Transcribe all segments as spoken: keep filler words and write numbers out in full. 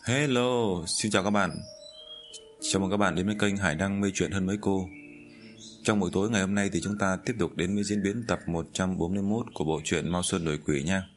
Hello, xin chào các bạn. Chào mừng các bạn đến với kênh Hải Đăng Mê Chuyện Hơn Mấy Cô. Trong buổi tối ngày hôm nay thì chúng ta tiếp tục đến với diễn biến tập một trăm bốn mươi mốt của bộ truyện Mao Sơn Đổi Quỷ nha.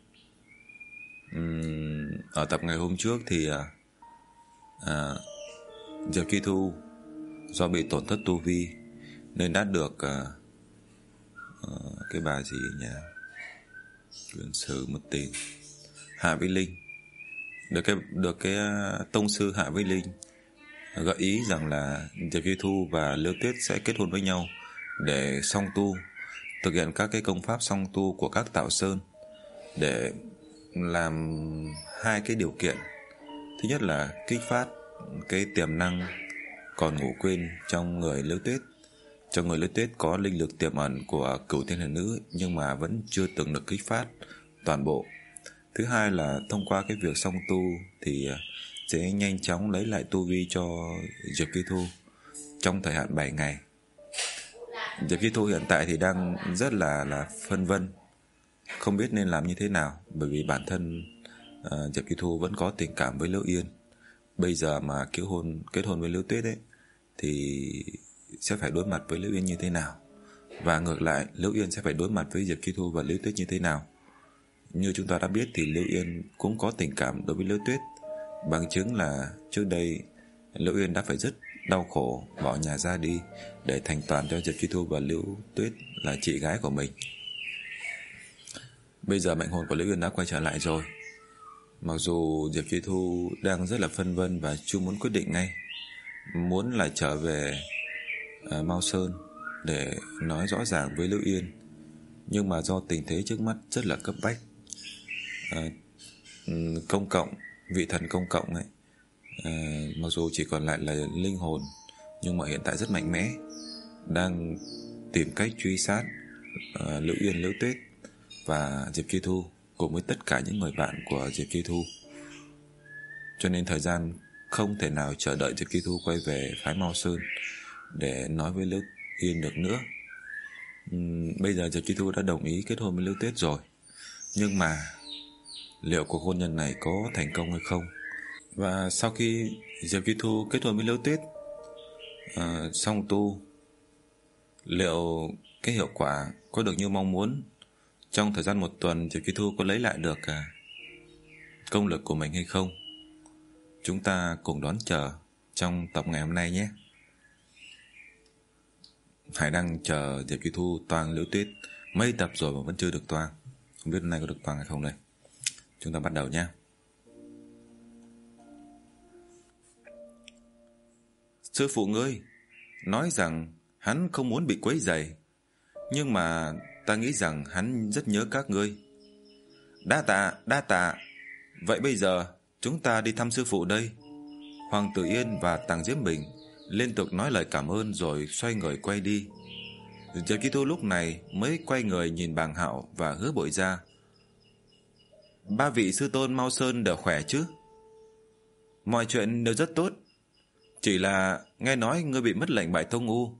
uhm, Ở tập ngày hôm trước thì à, à, Diệp Chi Thu do bị tổn thất tu vi nên đã được à, à, cái bà gì nhỉ, quyền sử một tiền Hạ Vĩ Linh được cái được cái uh, tông sư Hạ Vĩ Linh gợi ý rằng là Diệp Chi Thu và Liễu Tuyết sẽ kết hôn với nhau để song tu, thực hiện các cái công pháp song tu của các Tạo Sơn, để làm hai cái điều kiện. Thứ nhất là kích phát cái tiềm năng còn ngủ quên trong người Liễu Tuyết. Trong người Liễu Tuyết có linh lực tiềm ẩn của Cửu Thiên Thần Nữ nhưng mà vẫn chưa từng được kích phát toàn bộ. Thứ hai là thông qua cái việc song tu thì sẽ nhanh chóng lấy lại tu vi cho Diệp Chi Thu trong thời hạn bảy ngày. Diệp Chi Thu hiện tại thì đang rất là là phân vân, không biết nên làm như thế nào, bởi vì bản thân uh, Diệp Chi Thu vẫn có tình cảm với Liễu Yên. Bây giờ mà kết hôn kết hôn với Liễu Tuyết ấy thì sẽ phải đối mặt với Liễu Yên như thế nào, và ngược lại Liễu Yên sẽ phải đối mặt với Diệp Chi Thu và Liễu Tuyết như thế nào. Như chúng ta đã biết thì Liễu Yên cũng có tình cảm đối với Liễu Tuyết, bằng chứng là trước đây Liễu Yên đã phải rất đau khổ bỏ nhà ra đi để thành toàn cho Diệp Chi Thu và Liễu Tuyết là chị gái của mình. Bây giờ mệnh hồn của Liễu Yên đã quay trở lại rồi. Mặc dù Diệp Chi Thu đang rất là phân vân và chưa muốn quyết định ngay, muốn là trở về uh, Mao Sơn để nói rõ ràng với Liễu Yên, nhưng mà do tình thế trước mắt rất là cấp bách, uh, công cộng, vị thần công cộng ấy, uh, mặc dù chỉ còn lại là linh hồn nhưng mà hiện tại rất mạnh mẽ, đang tìm cách truy sát uh, Liễu Yên, Liễu Tuyết và Diệp Chi Thu cùng với tất cả những người bạn của Diệp Chi Thu. Cho nên thời gian không thể nào chờ đợi Diệp Chi Thu quay về phái Mao Sơn để nói với Liễu Yên được nữa. uhm, Bây giờ Diệp Chi Thu đã đồng ý kết hôn với Liễu Tuyết rồi, nhưng mà liệu cuộc hôn nhân này có thành công hay không? Và sau khi Diệp Chi Thu kết hôn với Liễu Tuyết, uh, song tu, liệu cái hiệu quả có được như mong muốn? Trong thời gian một tuần Diệp Chi Thu có lấy lại được uh, công lực của mình hay không? Chúng ta cùng đón chờ trong tập ngày hôm nay nhé. Hải đang chờ Diệp Chi Thu toang Liễu Tuyết mấy tập rồi mà vẫn chưa được toang. Không biết hôm nay có được toang hay không đây. Chúng ta bắt đầu nhé. Sư phụ ngươi nói rằng hắn không muốn bị quấy rầy, nhưng mà ta nghĩ rằng hắn rất nhớ các ngươi. Đa tạ, đa tạ. Vậy bây giờ chúng ta đi thăm sư phụ đây. Hoàng Tử Yên và Tàng Diễm Bình liên tục nói lời cảm ơn rồi xoay người quay đi. Diệp Chi Thu lúc này mới quay người nhìn Bàng Hạo và Hứa Bội Gia. Ba vị sư tôn Mao Sơn đều khỏe chứ? Mọi chuyện đều rất tốt, chỉ là nghe nói ngươi bị mất lệnh bại thông u,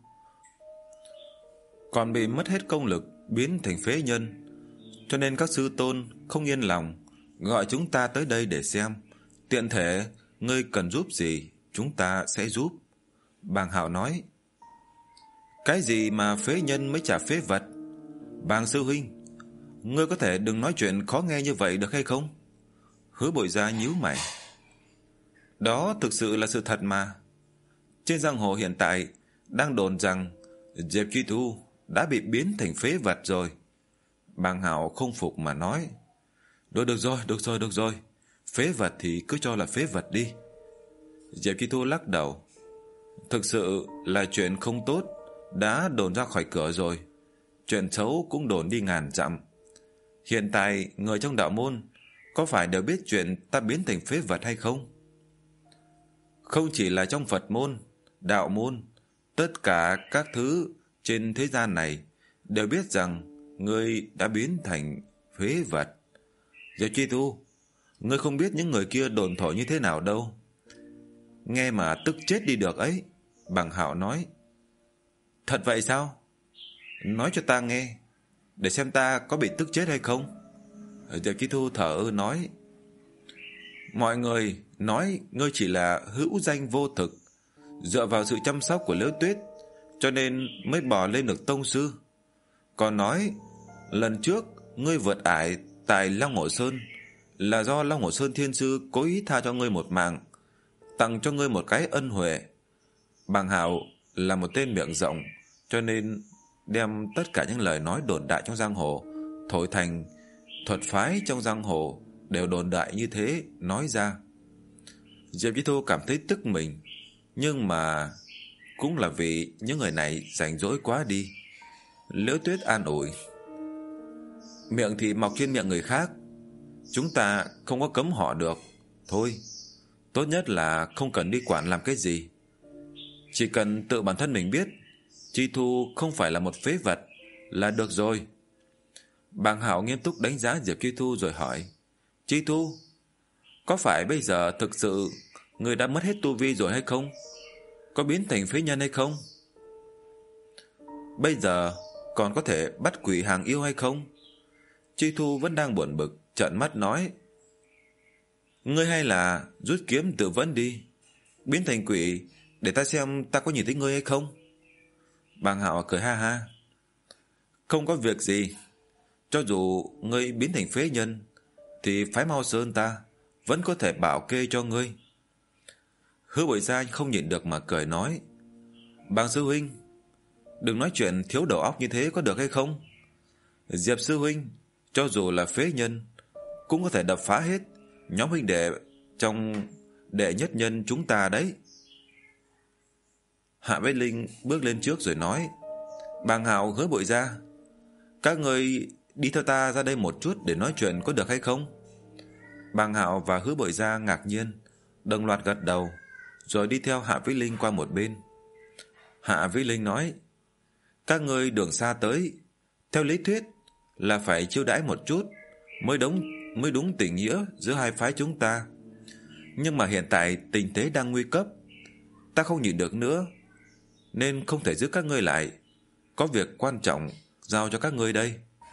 còn bị mất hết công lực, biến thành phế nhân, cho nên các sư tôn không yên lòng, gọi chúng ta tới đây để xem. Tiện thể ngươi cần giúp gì chúng ta sẽ giúp. Bàng Hạo nói. Cái gì mà phế nhân mới chả phế vật? Bàng sư huynh, ngươi có thể đừng nói chuyện khó nghe như vậy được hay không? Hứa Bội Gia nhíu mày. Đó thực sự là sự thật mà. Trên giang hồ hiện tại đang đồn rằng Diệp Chi Thu đã bị biến thành phế vật rồi. Bàng Hạo không phục mà nói. Được được rồi, được rồi, được rồi. Phế vật thì cứ cho là phế vật đi. Diệp Chi Thu lắc đầu. Thực sự là chuyện không tốt đã đồn ra khỏi cửa rồi, chuyện xấu cũng đồn đi ngàn dặm. Hiện tại người trong đạo môn có phải đều biết chuyện ta biến thành phế vật hay không? Không chỉ là trong Phật môn, đạo môn, tất cả các thứ trên thế gian này đều biết rằng ngươi đã biến thành phế vật. Diệp Chi Thu, ngươi không biết những người kia đồn thổi như thế nào đâu. Nghe mà tức chết đi được ấy. Bàng Hạo nói. Thật vậy sao? Nói cho ta nghe, để xem ta có bị tức chết hay không. Diệp Chi Thu thở ơ nói. Mọi người nói ngươi chỉ là hữu danh vô thực, dựa vào sự chăm sóc của Liễu Tuyết cho nên mới bò lên được tông sư. Còn nói lần trước ngươi vượt ải tại Long Hổ Sơn là do Long Hổ Sơn Thiên Sư cố ý tha cho ngươi một mạng, tặng cho ngươi một cái ân huệ. Bàng Hạo là một tên miệng rộng, cho nên đem tất cả những lời nói đồn đại trong giang hồ thổi thành thuật phái trong giang hồ đều đồn đại như thế nói ra. Diệp Chi Thu cảm thấy tức mình, nhưng mà cũng là vì những người này rảnh rỗi quá đi. Liễu Tuyết an ủi: miệng thì mọc trên miệng người khác, chúng ta không có cấm họ được. Thôi, tốt nhất là không cần đi quản làm cái gì, chỉ cần tự bản thân mình biết Chi Thu không phải là một phế vật là được rồi. Bàng Hạo nghiêm túc đánh giá Diệp Chi Thu rồi hỏi: Chi Thu, có phải bây giờ thực sự người đã mất hết tu vi rồi hay không? Có biến thành phế nhân hay không? Bây giờ còn có thể bắt quỷ hàng yêu hay không? Chi Thu vẫn đang buồn bực, trợn mắt nói: ngươi hay là rút kiếm tự vẫn đi, biến thành quỷ để ta xem ta có nhìn thấy ngươi hay không. Bàng Hạo cười ha ha: không có việc gì, cho dù ngươi biến thành phế nhân thì phái Mao Sơn ta vẫn có thể bảo kê cho ngươi. Hứa Bội Gia không nhịn được mà cười nói: Bàng sư huynh, đừng nói chuyện thiếu đầu óc như thế có được hay không? Diệp sư huynh cho dù là phế nhân cũng có thể đập phá hết nhóm huynh đệ trong đệ nhất nhân chúng ta đấy. Hạ Vết Linh bước lên trước rồi nói: Bàng Hạo, Hứa Bội Gia, các người đi theo ta ra đây một chút để nói chuyện có được hay không? Bàng Hạo và Hứa Bội Gia ngạc nhiên đồng loạt gật đầu, rồi đi theo Hạ Vĩ Linh qua một bên. Hạ Vĩ Linh nói: các ngươi đường xa tới, theo lý thuyết là phải chiêu đãi một chút mới đúng, mới đúng tình nghĩa giữa hai phái chúng ta. Nhưng mà hiện tại tình thế đang nguy cấp, ta không nhịn được nữa nên không thể giữ các ngươi lại, có việc quan trọng giao cho các ngươi đây.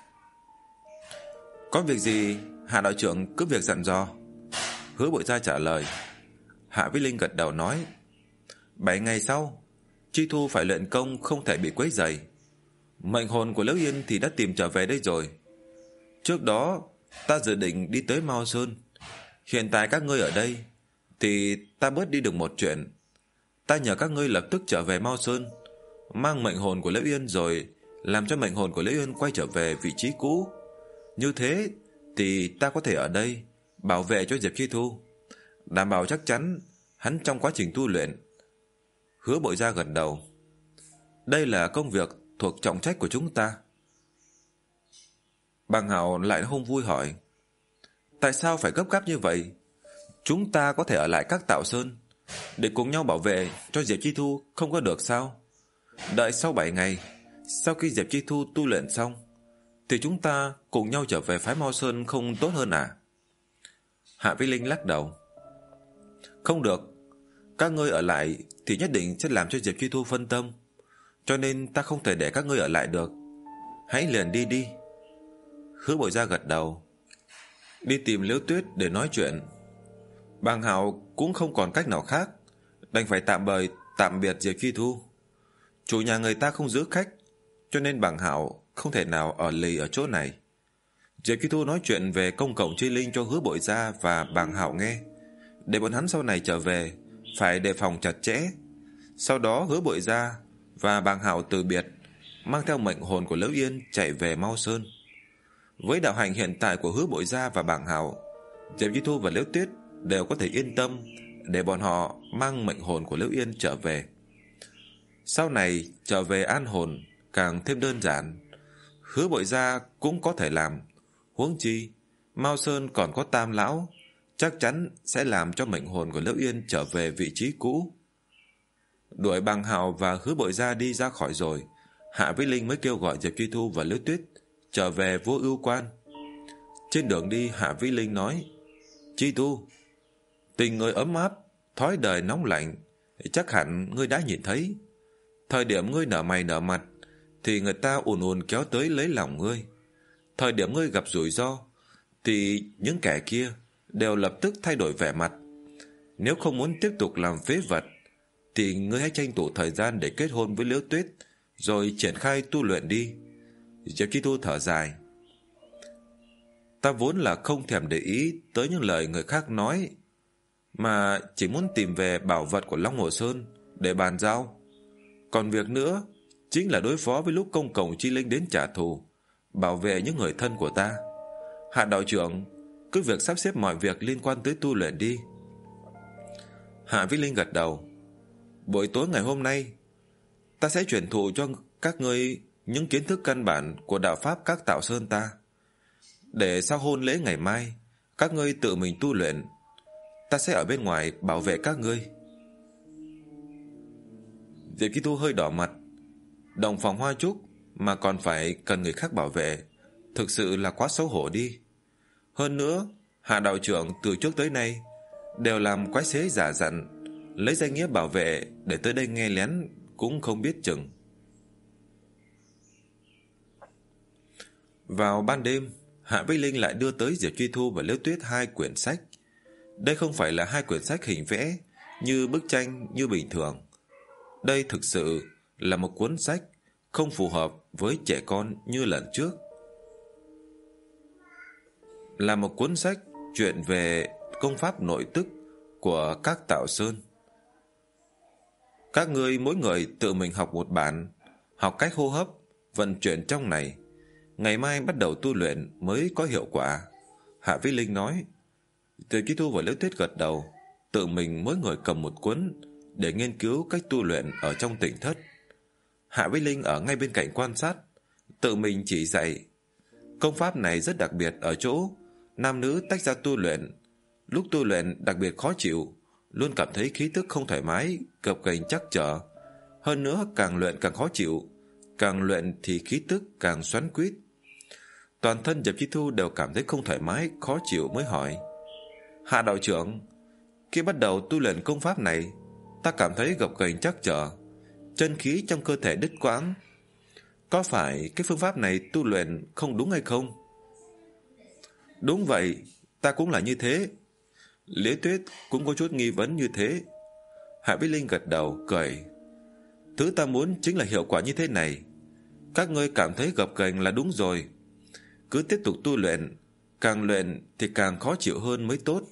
Có việc gì Hạ đạo trưởng cứ việc dặn dò. Hứa Bội Gia trả lời. Hạ Vĩ Linh gật đầu nói: Bảy ngày sau Chi Thu phải luyện công, không thể bị quấy rầy. Mệnh hồn của Liễu Yên thì đã tìm trở về đây rồi. Trước đó ta dự định đi tới Mao Sơn, hiện tại các ngươi ở đây thì ta bớt đi được một chuyện. Ta nhờ các ngươi lập tức trở về Mao Sơn, mang mệnh hồn của Liễu Yên, rồi làm cho mệnh hồn của Liễu Yên quay trở về vị trí cũ. Như thế thì ta có thể ở đây bảo vệ cho Diệp Chi Thu, đảm bảo chắc chắn hắn trong quá trình tu luyện. Hứa Bội Gia gật đầu. Đây là công việc thuộc trọng trách của chúng ta. Bàng Hạo lại không vui hỏi: tại sao phải gấp gáp như vậy? Chúng ta có thể ở lại các Tạo Sơn để cùng nhau bảo vệ cho Diệp Chi Thu không có được sao? Đợi sau bảy ngày, sau khi Diệp Chi Thu tu luyện xong thì chúng ta cùng nhau trở về phái Mao Sơn không tốt hơn à? Hạ Vĩ Linh lắc đầu. Không được, các ngươi ở lại thì nhất định sẽ làm cho Diệp Chi Thu phân tâm, cho nên ta không thể để các ngươi ở lại được. Hãy liền đi đi. Hứa Bội Gia gật đầu. Đi tìm Liễu Tuyết để nói chuyện. Bàng Hạo cũng không còn cách nào khác, đành phải tạm bời tạm biệt Diệp Chi Thu. Chủ nhà người ta không giữ khách, cho nên Bàng Hạo không thể nào ở lì ở chỗ này. Diệp Chi Thu nói chuyện về công cộng chi linh cho Hứa Bội Gia và Bàng Hạo nghe, để bọn hắn sau này trở về phải đề phòng chặt chẽ. Sau đó Hứa Bội Gia và Bàng Hạo từ biệt, mang theo mệnh hồn của Liễu Yên chạy về Mao Sơn. Với đạo hạnh hiện tại của Hứa Bội Gia và Bàng Hạo, Diệp Chi Thu và Liễu Tuyết đều có thể yên tâm để bọn họ mang mệnh hồn của Liễu Yên trở về. Sau này trở về an hồn càng thêm đơn giản, Hứa Bội Gia cũng có thể làm. Huống chi Mao Sơn còn có Tam lão, chắc chắn sẽ làm cho mệnh hồn của Liễu Yên trở về vị trí cũ. Đuổi Bàng Hạo và Hứa Bội Gia đi ra khỏi rồi, Hạ Vĩ Linh mới kêu gọi Diệp Chi Thu và Liễu Tuyết trở về Vô Ưu Quan. Trên đường đi, Hạ Vĩ Linh nói: Chi Thu, tình người ấm áp, thói đời nóng lạnh chắc hẳn ngươi đã nhìn thấy. Thời điểm ngươi nở mày nở mặt thì người ta ùn ùn kéo tới lấy lòng ngươi. Thời điểm ngươi gặp rủi ro thì những kẻ kia đều lập tức thay đổi vẻ mặt. Nếu không muốn tiếp tục làm phế vật, thì ngươi hãy tranh thủ thời gian để kết hôn với Liễu Tuyết, rồi triển khai tu luyện đi. Diệp Chi Thu thở dài. Ta vốn là không thèm để ý tới những lời người khác nói, mà chỉ muốn tìm về bảo vật của Long Hồ Sơn để bàn giao. Còn việc nữa chính là đối phó với lúc công cộng chi linh đến trả thù, bảo vệ những người thân của ta. Hạ đạo trưởng, cứ việc sắp xếp mọi việc liên quan tới tu luyện đi. Hạ Vĩ Linh gật đầu. Buổi tối ngày hôm nay, ta sẽ truyền thụ cho các ngươi những kiến thức căn bản của đạo pháp các tạo sơn ta, để sau hôn lễ ngày mai các ngươi tự mình tu luyện. Ta sẽ ở bên ngoài bảo vệ các ngươi. Diệp Chi Thu hơi đỏ mặt. Đồng phòng hoa trúc mà còn phải cần người khác bảo vệ, thực sự là quá xấu hổ đi. Hơn nữa, Hạ đạo trưởng từ trước tới nay đều làm quái xế giả dặn, lấy danh nghĩa bảo vệ để tới đây nghe lén cũng không biết chừng. Vào ban đêm, Hạ Vĩ Linh lại đưa tới Diệp Chi Thu và Liễu Tuyết hai quyển sách. Đây không phải là hai quyển sách hình vẽ như bức tranh như bình thường. Đây thực sự là một cuốn sách không phù hợp với trẻ con như lần trước. Là một cuốn sách chuyện về công pháp nội tức của các tạo sơn. Các ngươi mỗi người tự mình học một bản, học cách hô hấp, vận chuyển trong này. Ngày mai bắt đầu tu luyện mới có hiệu quả. Hạ Vĩ Linh nói. Từ Chi Thu và Liễu Tuyết gật đầu, tự mình mỗi người cầm một cuốn để nghiên cứu cách tu luyện ở trong tỉnh thất. Hạ Vĩ Linh ở ngay bên cạnh quan sát, tự mình chỉ dạy. Công pháp này rất đặc biệt ở chỗ nam nữ tách ra tu luyện. Lúc tu luyện đặc biệt khó chịu, luôn cảm thấy khí tức không thoải mái, gập ghềnh chắc trở. Hơn nữa càng luyện càng khó chịu, càng luyện thì khí tức càng xoắn quýt. Toàn thân Diệp Chi Thu đều cảm thấy không thoải mái, khó chịu mới hỏi. Hạ đạo trưởng, khi bắt đầu tu luyện công pháp này, ta cảm thấy gập ghềnh chắc trở, chân khí trong cơ thể đứt quãng. Có phải cái phương pháp này tu luyện không đúng hay không? Đúng vậy, ta cũng là như thế. Liễu Tuyết cũng có chút nghi vấn như thế. Hạ Vĩ Linh gật đầu, cười. Thứ ta muốn chính là hiệu quả như thế này. Các ngươi cảm thấy gập ghềnh là đúng rồi. Cứ tiếp tục tu luyện, càng luyện thì càng khó chịu hơn mới tốt.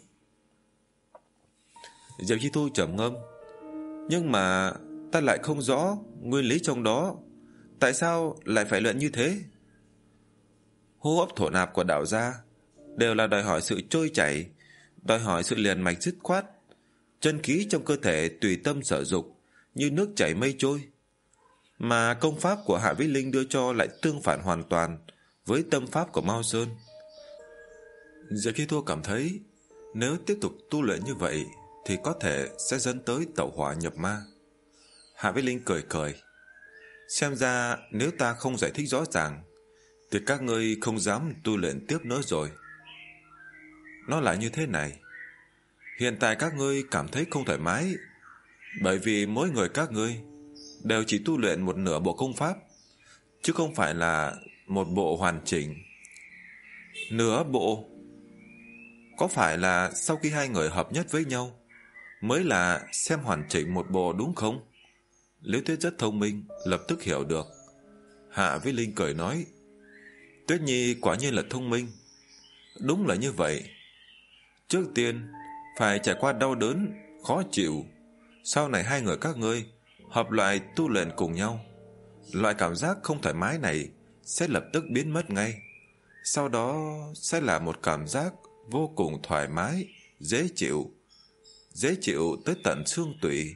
Diệp Chi Thu trầm ngâm. Nhưng mà ta lại không rõ nguyên lý trong đó. Tại sao lại phải luyện như thế? Hô hấp thổ nạp của đạo gia đều là đòi hỏi sự trôi chảy, đòi hỏi sự liền mạch dứt khoát. Chân khí trong cơ thể tùy tâm sở dục, như nước chảy mây trôi. Mà công pháp của Hạ Vĩ Linh đưa cho lại tương phản hoàn toàn với tâm pháp của Mao Sơn. Diệp Chi Thu cảm thấy nếu tiếp tục tu luyện như vậy thì có thể sẽ dẫn tới tẩu hỏa nhập ma. Hạ Vĩ Linh cười cười. Xem ra nếu ta không giải thích rõ ràng thì các ngươi không dám tu luyện tiếp nữa rồi. Nó là như thế này. Hiện tại các ngươi cảm thấy không thoải mái bởi vì mỗi người các ngươi đều chỉ tu luyện một nửa bộ công pháp, chứ không phải là một bộ hoàn chỉnh. Nửa bộ? Có phải là sau khi hai người hợp nhất với nhau mới là xem hoàn chỉnh một bộ đúng không? Liễu Tuyết rất thông minh, lập tức hiểu được. Hạ Vĩ Linh cười nói. Tuyết Nhi quả nhiên là thông minh. Đúng là như vậy. Trước tiên phải trải qua đau đớn, khó chịu. Sau này hai người các ngươi hợp lại tu luyện cùng nhau, loại cảm giác không thoải mái này sẽ lập tức biến mất ngay. Sau đó sẽ là một cảm giác vô cùng thoải mái, dễ chịu, dễ chịu tới tận xương tủy.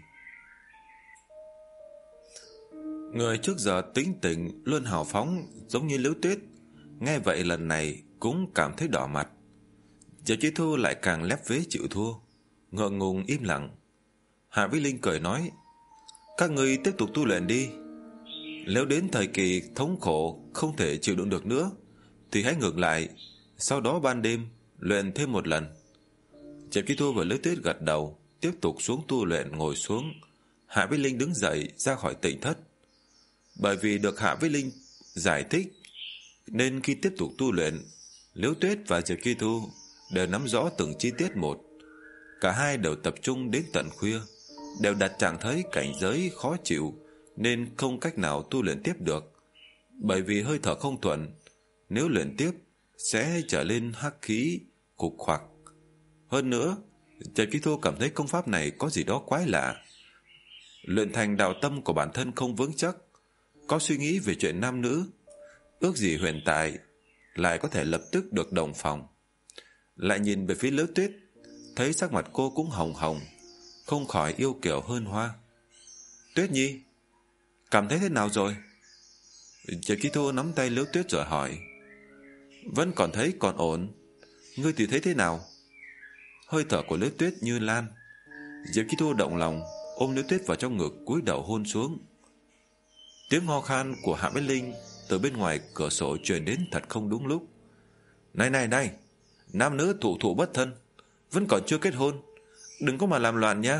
Người trước giờ tính tình, luôn hào phóng giống như Liễu Tuyết, nghe vậy lần này cũng cảm thấy đỏ mặt. Diệp Chi Thu lại càng lép vế chịu thua, ngượng ngùng im lặng. Hạ Vĩ Linh cười nói. Các ngươi tiếp tục tu luyện đi. Nếu đến thời kỳ thống khổ không thể chịu đựng được nữa thì hãy ngược lại, sau đó ban đêm luyện thêm một lần. Diệp Chi Thu và Liễu Tuyết gật đầu, tiếp tục xuống tu luyện. Ngồi xuống, Hạ Vĩ Linh đứng dậy ra khỏi tỉnh thất. Bởi vì được Hạ Vĩ Linh giải thích nên khi tiếp tục tu luyện, Liễu Tuyết và Diệp Chi Thu đều nắm rõ từng chi tiết một. Cả hai đều tập trung đến tận khuya, đều đặt trạng thái cảnh giới khó chịu, nên không cách nào tu luyện tiếp được. Bởi vì hơi thở không thuận, nếu luyện tiếp sẽ trở lên hắc khí cục khoặc. Hơn nữa, Trần Ký Thu cảm thấy công pháp này có gì đó quái lạ. Luyện thành đạo tâm của bản thân không vững chắc, có suy nghĩ về chuyện nam nữ, ước gì hiện tại lại có thể lập tức được đồng phòng. Lại nhìn về phía Liễu Tuyết, thấy sắc mặt cô cũng hồng hồng, không khỏi yêu kiều hơn hoa. Tuyết Nhi, cảm thấy thế nào rồi? Trần Ký Thu nắm tay Liễu Tuyết rồi hỏi. Vẫn còn thấy còn ổn. Ngươi thì thấy thế nào? Hơi thở của Liễu Tuyết như lan. Diệp Ký Thu động lòng, ôm Liễu Tuyết vào trong ngực, cúi đầu hôn xuống. Tiếng ho khan của Hạ Bích Linh từ bên ngoài cửa sổ truyền đến thật không đúng lúc. Này này này, nam nữ thụ thụ bất thân, vẫn còn chưa kết hôn, đừng có mà làm loạn nha.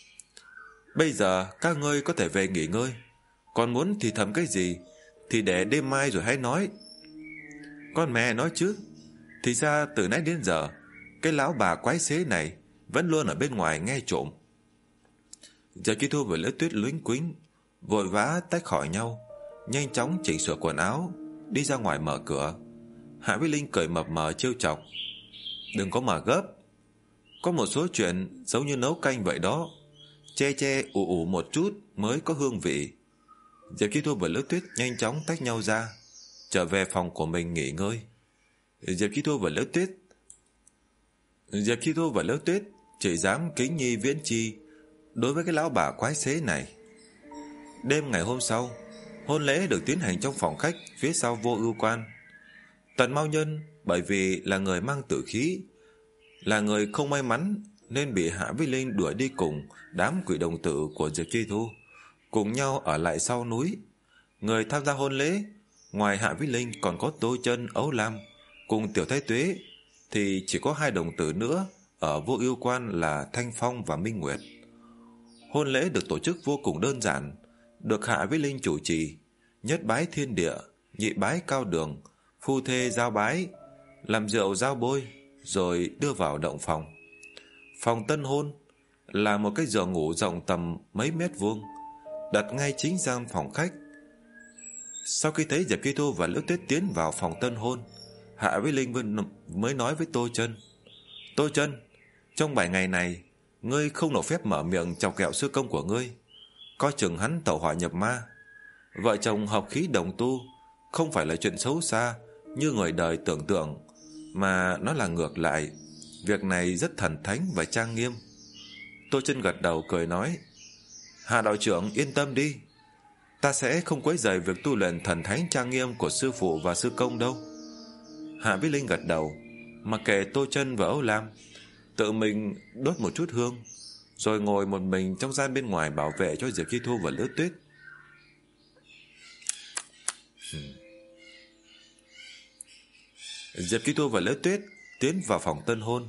Bây giờ các ngươi có thể về nghỉ ngơi, còn muốn thì thầm cái gì thì để đêm mai rồi hãy nói. Con mẹ nói chứ, thì ra từ nãy đến giờ cái lão bà quái xế này vẫn luôn ở bên ngoài nghe trộm. Giờ Ký Thu và Liễu Tuyết luếnh quính, vội vã tách khỏi nhau, nhanh chóng chỉnh sửa quần áo, đi ra ngoài mở cửa. Hạ Bích Linh cười mập mờ trêu chọc. Đừng có mà gấp, có một số chuyện giống như nấu canh vậy đó, che che ủ ủ một chút mới có hương vị. Diệp Ký Thu và Liễu Tuyết nhanh chóng tách nhau ra, trở về phòng của mình nghỉ ngơi. Diệp Ký Thu và Liễu Tuyết Diệp Ký Thu và Liễu Tuyết chỉ dám kính nhi viễn chi đối với cái lão bà quái xế này. Đêm ngày hôm sau, hôn lễ được tiến hành trong phòng khách phía sau Vô Ưu Quan. Tần Mao Nhân bởi vì là người mang tử khí, là người không may mắn, nên bị Hạ Bích Linh đuổi đi cùng đám quỷ đồng tử của Diệp Ký Thu, cùng nhau ở lại sau núi. Người tham gia hôn lễ ngoài Hạ Bích Linh còn có Tô Chân, Ấu Lam cùng Tiểu Thái Tuế, thì chỉ có hai đồng tử nữa ở Vô Ưu Quan là Thanh Phong và Minh Nguyệt. Hôn lễ được tổ chức vô cùng đơn giản, được Hạ Bích Linh chủ trì, nhất bái thiên địa, nhị bái cao đường, phu thê giao bái, làm rượu giao bôi, rồi đưa vào động phòng. Phòng tân hôn là một cái giường ngủ rộng tầm mấy mét vuông, đặt ngay chính gian phòng khách. Sau khi thấy Diệp Ký Thu và Liễu Tuyết tiến vào phòng tân hôn, Hạ Bích Linh mới nói với Tô Chân. Tô Chân, trong bảy ngày này, ngươi không được phép mở miệng chọc ghẹo sư công của ngươi, coi chừng hắn tẩu hỏa nhập ma. Vợ chồng hợp khí đồng tu không phải là chuyện xấu xa như người đời tưởng tượng, mà nó là ngược lại. Việc này rất thần thánh và trang nghiêm. Tô Chân gật đầu cười nói, Hạ đạo trưởng yên tâm đi, ta sẽ không quấy rầy việc tu luyện thần thánh trang nghiêm của sư phụ và sư công đâu. Hạ Bích Linh gật đầu, mặc kệ Tô Chân và Âu Lam, tự mình đốt một chút hương, rồi ngồi một mình trong gian bên ngoài bảo vệ cho Diệp Ký Thu và Liễu Tuyết. hmm. Diệp Ký Thu và Liễu Tuyết tiến vào phòng tân hôn.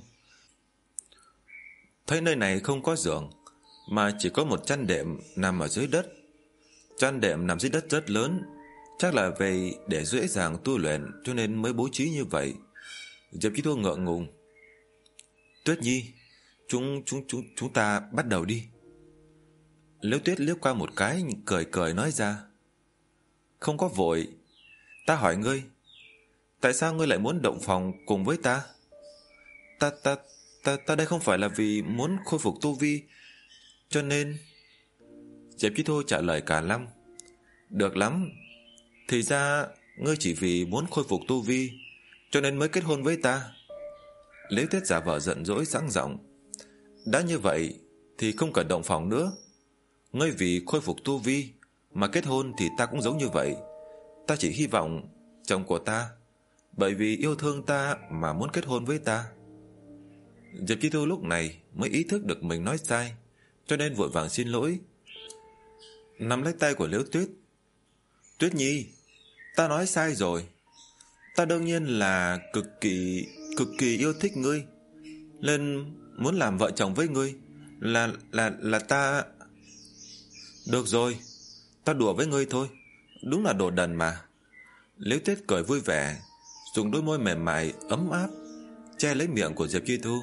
Thấy nơi này không có giường, mà chỉ có một chăn đệm nằm ở dưới đất. Chăn đệm nằm dưới đất rất lớn, chắc là về để dễ dàng tu luyện cho nên mới bố trí như vậy. Diệp Ký Thu ngượng ngùng. Tuyết Nhi, chúng chúng chúng chúng ta bắt đầu đi. Liễu Tuyết liếc qua một cái, cười cười nói ra, không có vội. Ta hỏi ngươi, tại sao ngươi lại muốn động phòng cùng với ta? Ta ta ta ta đây không phải là vì muốn khôi phục tu vi, cho nên. Diệp Ký Thu trả lời cả lăm. Được lắm, thì ra ngươi chỉ vì muốn khôi phục tu vi cho nên mới kết hôn với ta. Liễu Tuyết giả vờ giận dỗi giãng giọng. Đã như vậy thì không cần động phòng nữa. Ngươi vì khôi phục tu vi mà kết hôn thì ta cũng giống như vậy. Ta chỉ hy vọng chồng của ta bởi vì yêu thương ta mà muốn kết hôn với ta. Diệp Ký Thu lúc này mới ý thức được mình nói sai, cho nên vội vàng xin lỗi, nắm lấy tay của Liễu Tuyết. Tuyết Nhi, ta nói sai rồi. Ta đương nhiên là cực kỳ Cực kỳ yêu thích ngươi, nên muốn làm vợ chồng với ngươi. Là là là ta. Được rồi, ta đùa với ngươi thôi, đúng là đồ đần mà. Liễu Tuyết cười vui vẻ, dùng đôi môi mềm mại ấm áp che lấy miệng của Diệp Chi Thu.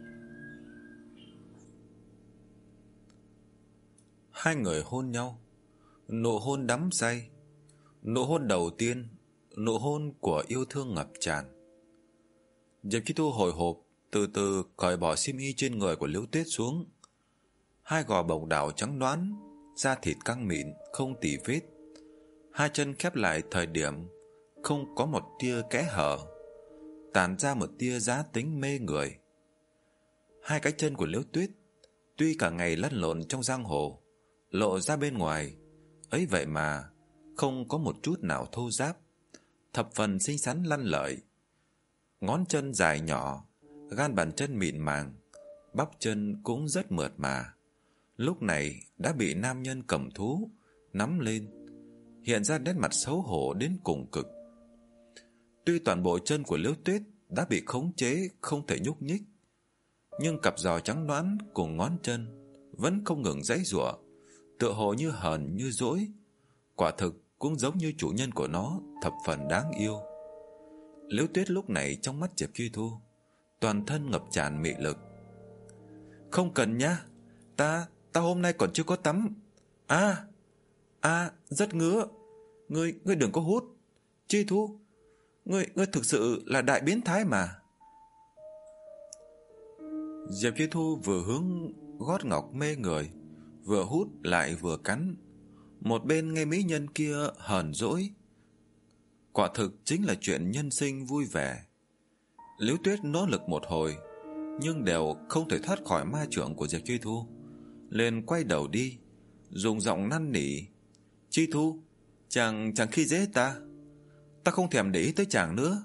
Hai người hôn nhau, nụ hôn đắm say, nụ hôn đầu tiên, nụ hôn của yêu thương ngập tràn. Diệp Chi Thu hồi hộp từ từ cởi bỏ xiêm y trên người của Liễu Tuyết xuống. Hai gò bồng đảo trắng đoán, da thịt căng mịn không tì vết, hai chân khép lại thời điểm không có một tia kẽ hở, tản ra một tia giá tính mê người. Hai cái chân của Liễu Tuyết tuy cả ngày lăn lộn trong giang hồ, lộ ra bên ngoài, ấy vậy mà không có một chút nào thô ráp, thập phần xinh xắn lăn lợi. Ngón chân dài nhỏ, gan bàn chân mịn màng, bắp chân cũng rất mượt mà, lúc này đã bị nam nhân cầm thú nắm lên, hiện ra nét mặt xấu hổ đến cùng cực. Tuy toàn bộ chân của Liễu Tuyết đã bị khống chế không thể nhúc nhích, nhưng cặp giò trắng nõn cùng ngón chân vẫn không ngừng giãy giụa, tựa hồ như hờn như dỗi. Quả thực cũng giống như chủ nhân của nó, thập phần đáng yêu. Liễu Tuyết lúc này trong mắt Diệp Chi Thu toàn thân ngập tràn mị lực. Không cần nhá, ta ta hôm nay còn chưa có tắm. À, à, rất ngứa. Ngươi, ngươi đừng có hút. Chi Thu, ngươi, ngươi thực sự là đại biến thái mà. Diệp Chi Thu vừa hướng gót ngọc mê người, vừa hút lại vừa cắn. Một bên nghe mỹ nhân kia hờn dỗi. Quả thực chính là chuyện nhân sinh vui vẻ. Liễu Tuyết nỗ lực một hồi, nhưng đều không thể thoát khỏi ma chưởng của Diệp Chi Thu, liền quay đầu đi, dùng giọng năn nỉ. Chi Thu, chàng chàng khi dễ ta, ta không thèm để ý tới chàng nữa.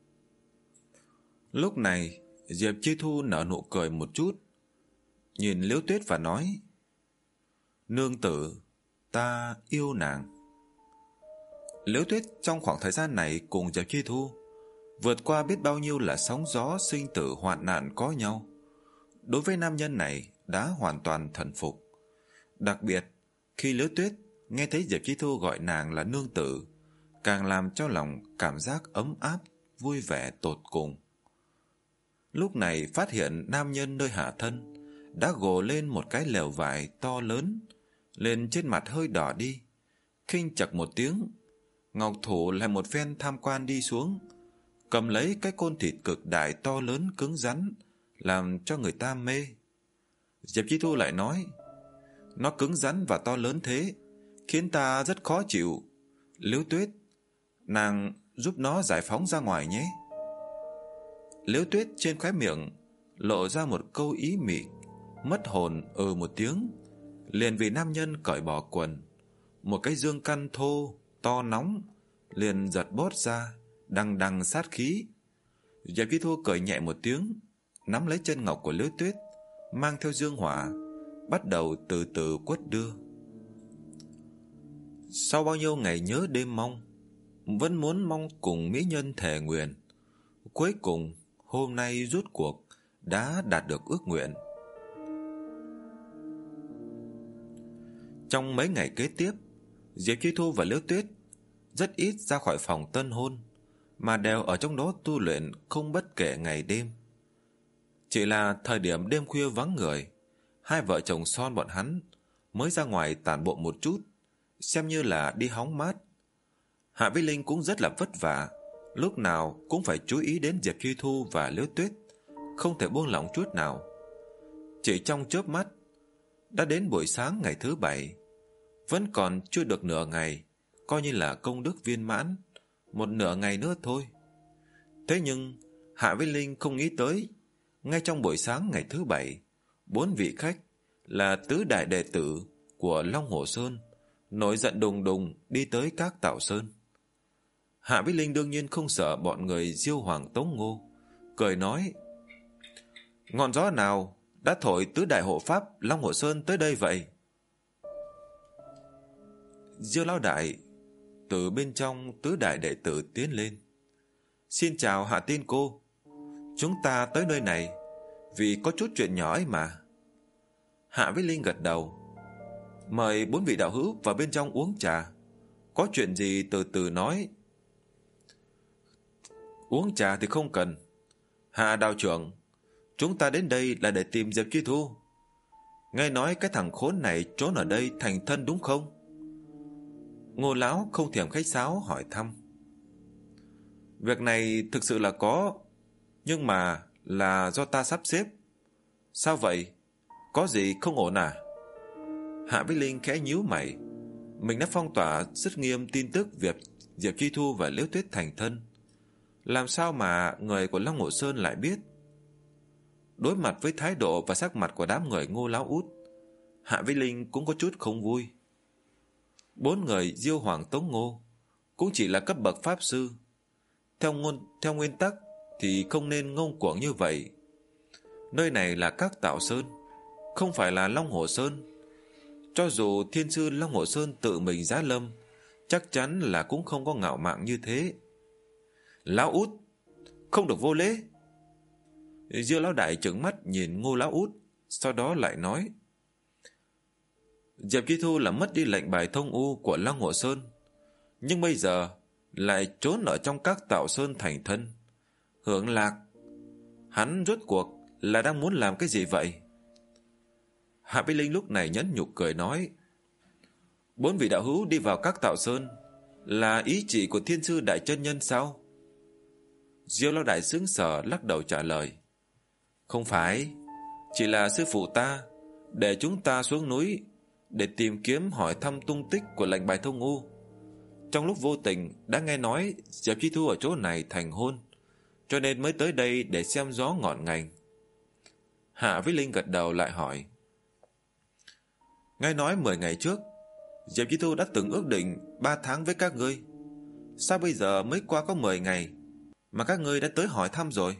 Lúc này Diệp Chi Thu nở nụ cười một chút, nhìn Liễu Tuyết và nói: Nương tử, ta yêu nàng. Liễu Tuyết trong khoảng thời gian này cùng Diệp Chi Thu vượt qua biết bao nhiêu là sóng gió sinh tử hoạn nạn có nhau, đối với nam nhân này đã hoàn toàn thần phục. Đặc biệt khi Liễu Tuyết nghe thấy Diệp Chi Thu gọi nàng là nương tử, càng làm cho lòng cảm giác ấm áp, vui vẻ tột cùng. Lúc này phát hiện nam nhân nơi hạ thân đã gồ lên một cái lều vải to lớn, lên trên mặt hơi đỏ đi, khinh chật một tiếng, ngọc thủ lại một phen tham quan đi xuống, cầm lấy cái côn thịt cực đại to lớn cứng rắn, làm cho người ta mê. Diệp Chi Thu lại nói: Nó cứng rắn và to lớn thế, khiến ta rất khó chịu. Liễu Tuyết, nàng giúp nó giải phóng ra ngoài nhé. Liễu Tuyết trên khóe miệng lộ ra một câu ý mị, mất hồn ừ một tiếng, liền vì nam nhân cởi bỏ quần, một cái dương căn thô to nóng liền giật bốt ra, đằng đằng sát khí. Diệp Chi Thu cười nhẹ một tiếng, nắm lấy chân ngọc của Liễu Tuyết, mang theo dương hỏa, bắt đầu từ từ quất đưa. Sau bao nhiêu ngày nhớ đêm mong, vẫn muốn mong cùng mỹ nhân thề nguyện, cuối cùng hôm nay rút cuộc đã đạt được ước nguyện. Trong mấy ngày kế tiếp, Diệp Chi Thu và Liễu Tuyết rất ít ra khỏi phòng tân hôn, mà đều ở trong đó tu luyện không bất kể ngày đêm. Chỉ là thời điểm đêm khuya vắng người, hai vợ chồng son bọn hắn mới ra ngoài tản bộ một chút, xem như là đi hóng mát. Hạ Vĩ Linh cũng rất là vất vả, lúc nào cũng phải chú ý đến Diệp Chi Thu và Liễu Tuyết, không thể buông lỏng chút nào. Chỉ trong chớp mắt đã đến buổi sáng ngày thứ bảy, vẫn còn chưa được nửa ngày, coi như là công đức viên mãn, một nửa ngày nữa thôi. Thế nhưng Hạ Vĩ Linh không nghĩ tới, ngay trong buổi sáng ngày thứ bảy, bốn vị khách là tứ đại đệ tử của Long Hồ Sơn nổi giận đùng đùng đi tới Các Tạo Sơn. Hạ Vĩ Linh đương nhiên không sợ bọn người Diêu Hoàng Tống Ngô, cười nói: Ngọn gió nào đã thổi tứ đại hộ pháp Long Hồ Sơn tới đây vậy? Diêu lão đại từ bên trong tứ đại đệ tử tiến lên: Xin chào Hạ Tiên cô, chúng ta tới nơi này vì có chút chuyện nhỏ ấy mà. Hạ Vĩ Linh gật đầu: Mời bốn vị đạo hữu vào bên trong uống trà, có chuyện gì từ từ nói. Uống trà thì không cần. Hạ đạo trưởng, chúng ta đến đây là để tìm Diệp Chi Thu. Nghe nói cái thằng khốn này trốn ở đây thành thân đúng không? Ngô lão không thèm khách sáo hỏi thăm. Việc này thực sự là có, nhưng mà là do ta sắp xếp. Sao vậy? Có gì không ổn à? Hạ Vĩ Linh khẽ nhíu mày. Mình đã phong tỏa rất nghiêm tin tức việc Diệp Chi Thu và Liễu Tuyết thành thân. Làm sao mà người của Long Hồ Sơn lại biết? Đối mặt với thái độ và sắc mặt của đám người Ngô lão út, Hạ Vĩ Linh cũng có chút không vui. Bốn người Diêu Hoàng Tống Ngô cũng chỉ là cấp bậc pháp sư. Theo, ngôn, theo nguyên tắc thì không nên ngông cuồng như vậy. Nơi này là Các Tạo Sơn, không phải là Long Hồ Sơn. Cho dù thiên sư Long Hồ Sơn tự mình giá lâm, chắc chắn là cũng không có ngạo mạn như thế. Lão út, không được vô lễ. Diêu lão đại trừng mắt nhìn Ngô lão út, sau đó lại nói: Diệp Chi Thu là mất đi lệnh bài thông u của Long Hồ Sơn, nhưng bây giờ lại trốn ở trong Các Tạo Sơn thành thân, hưởng lạc. Hắn rốt cuộc là đang muốn làm cái gì vậy? Hạ Vĩ Linh lúc này nhẫn nhục cười nói: Bốn vị đạo hữu đi vào Các Tạo Sơn là ý chỉ của thiên sư đại chân nhân sao? Diêu lão đại sững sờ lắc đầu trả lời: Không phải, chỉ là sư phụ ta để chúng ta xuống núi để tìm kiếm hỏi thăm tung tích của lệnh bài thông u. Trong lúc vô tình đã nghe nói Diệp Chi Thu ở chỗ này thành hôn, cho nên mới tới đây để xem gió ngọn ngành. Hạ Vĩ Linh gật đầu lại hỏi: Nghe nói mười ngày trước Diệp Chi Thu đã từng ước định ba tháng với các ngươi. Sao bây giờ mới qua có mười ngày mà các ngươi đã tới hỏi thăm rồi?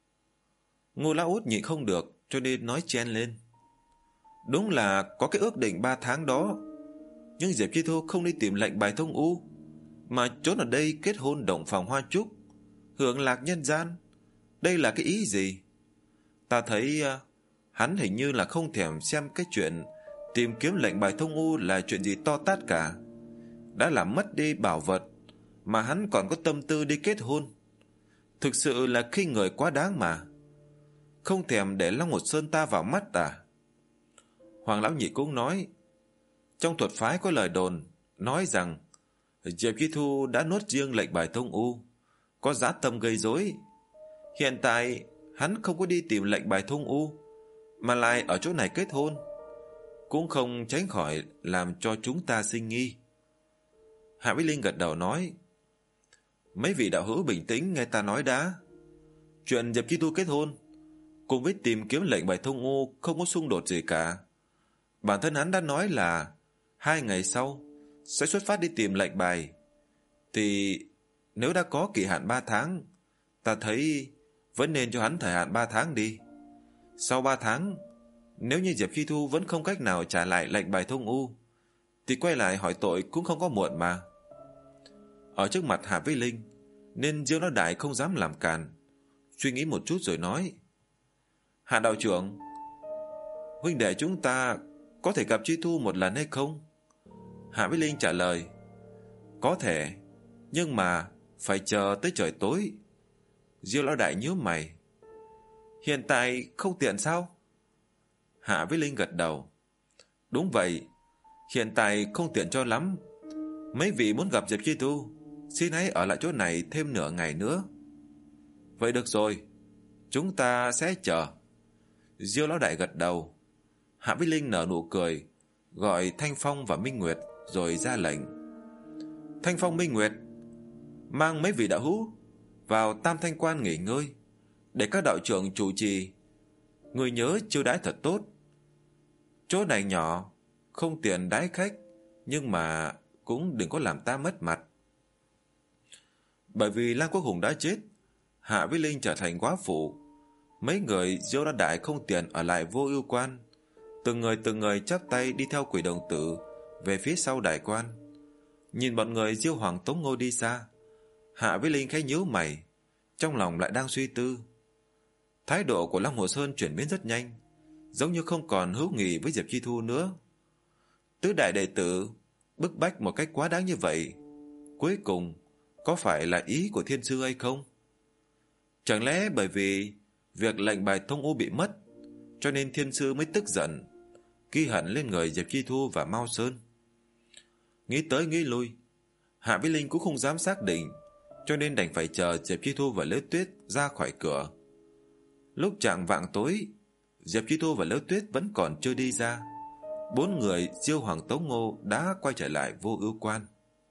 Ngô lão út nhịn không được cho nên nói chen lên: Đúng là có cái ước định ba tháng đó, nhưng Diệp Chi Thu không đi tìm lệnh bài thông u, mà trốn ở đây kết hôn động phòng hoa trúc, hưởng lạc nhân gian. Đây là cái ý gì? Ta thấy uh, hắn hình như là không thèm xem cái chuyện tìm kiếm lệnh bài thông u là chuyện gì to tát cả. Đã làm mất đi bảo vật mà hắn còn có tâm tư đi kết hôn. Thực sự là khinh người quá đáng mà. Không thèm để Long Một Sơn ta vào mắt à? Hoàng lão nhị cũng nói: Trong thuật phái có lời đồn nói rằng Diệp Chi Thu đã nuốt riêng lệnh bài thông u, có dã tâm gây rối. Hiện tại hắn không có đi tìm lệnh bài thông u, mà lại ở chỗ này kết hôn, cũng không tránh khỏi làm cho chúng ta sinh nghi. Hạ Vĩ Linh gật đầu nói: Mấy vị đạo hữu bình tĩnh nghe ta nói đã. Chuyện Diệp Chi Thu kết hôn cùng với tìm kiếm lệnh bài thông u không có xung đột gì cả. Bản thân hắn đã nói là hai ngày sau sẽ xuất phát đi tìm lệnh bài. Thì nếu đã có kỳ hạn ba tháng, ta thấy vẫn nên cho hắn thời hạn ba tháng đi. Sau ba tháng, nếu như Diệp Chi Thu vẫn không cách nào trả lại lệnh bài thông u, thì quay lại hỏi tội cũng không có muộn mà. Ở trước mặt Hạ Vĩ Linh, nên Diêu lão đại không dám làm càn, suy nghĩ một chút rồi nói: Hạ đạo trưởng, huynh đệ chúng ta có thể gặp Chi Thu một lần hay không? Hạ Vĩ Linh trả lời: Có thể, nhưng mà phải chờ tới trời tối. Diêu lão đại nhíu mày: Hiện tại không tiện sao? Hạ Vĩ Linh gật đầu: Đúng vậy, hiện tại không tiện cho lắm. Mấy vị muốn gặp Diệp Chi Thu, xin hãy ở lại chỗ này thêm nửa ngày nữa. Vậy được rồi, chúng ta sẽ chờ. Diêu lão đại gật đầu. Hạ Vĩ Linh nở nụ cười, gọi Thanh Phong và Minh Nguyệt rồi ra lệnh: Thanh Phong, Minh Nguyệt, mang mấy vị đạo hữu vào Tam Thanh Quan nghỉ ngơi, để các đạo trưởng chủ trì. Người nhớ chiêu đãi thật tốt. Chỗ này nhỏ, không tiện đãi khách, nhưng mà cũng đừng có làm ta mất mặt. Bởi vì Lan Quốc Hùng đã chết, Hạ Vĩ Linh trở thành quá phụ. Mấy người Diêu Đa Đại không tiện ở lại Vô Ưu Quan, từng người từng người chắp tay đi theo Quỷ Đồng Tử về phía sau đại quan. Nhìn bọn người Diêu Hoàng Tống Ngô đi xa, Hạ Vĩ Linh khẽ nhíu mày, trong lòng lại đang suy tư. Thái độ của Long Hồ Sơn chuyển biến rất nhanh, giống như không còn hữu nghị với Diệp Chi Thu nữa. Tứ đại đệ tử bức bách một cách quá đáng như vậy, cuối cùng có phải là ý của thiên sư hay không? Chẳng lẽ bởi vì việc lệnh bài thông u bị mất, cho nên thiên sư mới tức giận, ghi hận lên người Diệp Chi Thu và Mao Sơn. Nghĩ tới nghĩ lui, Hạ Vĩ Linh cũng không dám xác định, cho nên đành phải chờ Diệp Chi Thu và Liễu Tuyết ra khỏi cửa. Lúc chạng vạng tối, Diệp Chi Thu và Liễu Tuyết vẫn còn chưa đi ra. Bốn người Diêu Hoàng Tống Ngô đã quay trở lại Vô Ưu Quan.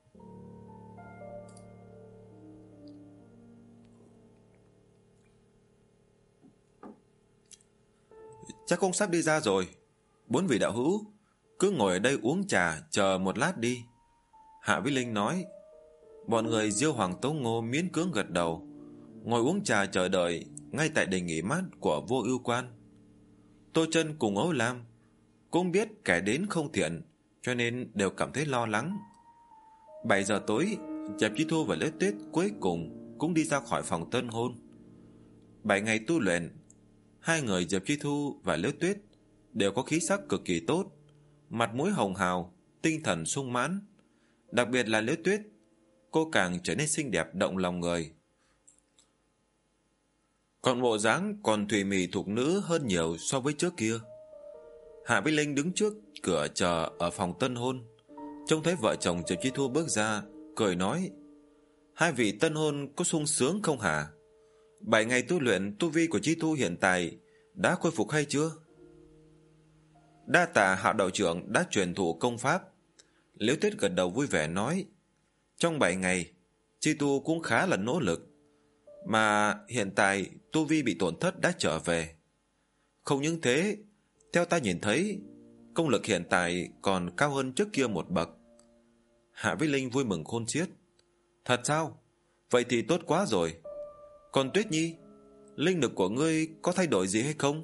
Chắc cũng sắp đi ra rồi. Bốn vị đạo hữu cứ ngồi ở đây uống trà chờ một lát đi, Hạ Vĩ Linh nói. Bọn người Diêu Hoàng Tống Ngô miễn cưỡng gật đầu, ngồi uống trà chờ đợi ngay tại đình nghỉ mát của Vô Ưu Quan. Tô Chân cùng Âu Lam cũng biết kẻ đến không thiện, cho nên đều cảm thấy lo lắng. Bảy giờ tối, Diệp Chi Thu và Liễu Tuyết cuối cùng cũng đi ra khỏi phòng tân hôn. Bảy ngày tu luyện, hai người Diệp Chi Thu và Liễu Tuyết đều có khí sắc cực kỳ tốt, mặt mũi hồng hào, tinh thần sung mãn. Đặc biệt là Liễu Tuyết, cô càng trở nên xinh đẹp động lòng người. Còn bộ dáng còn thùy mị thục nữ hơn nhiều so với trước kia. Hạ Vĩ Linh đứng trước cửa chờ ở phòng tân hôn, trông thấy vợ chồng Diệp Chi Thu bước ra, cười nói: Hai vị tân hôn có sung sướng không hả? Bảy ngày tu luyện, tu vi của Chi Thu hiện tại đã khôi phục hay chưa? Đa tạ Hạ đạo trưởng đã truyền thụ công pháp. Liễu Tuyết gật đầu vui vẻ nói: Trong bảy ngày, Chi Tu cũng khá là nỗ lực, mà hiện tại tu vi bị tổn thất đã trở về. Không những thế, theo ta nhìn thấy, công lực hiện tại còn cao hơn trước kia một bậc. Hạ Vĩ Linh vui mừng khôn xiết. Thật sao? Vậy thì tốt quá rồi. Còn Tuyết Nhi, linh lực của ngươi có thay đổi gì hay không?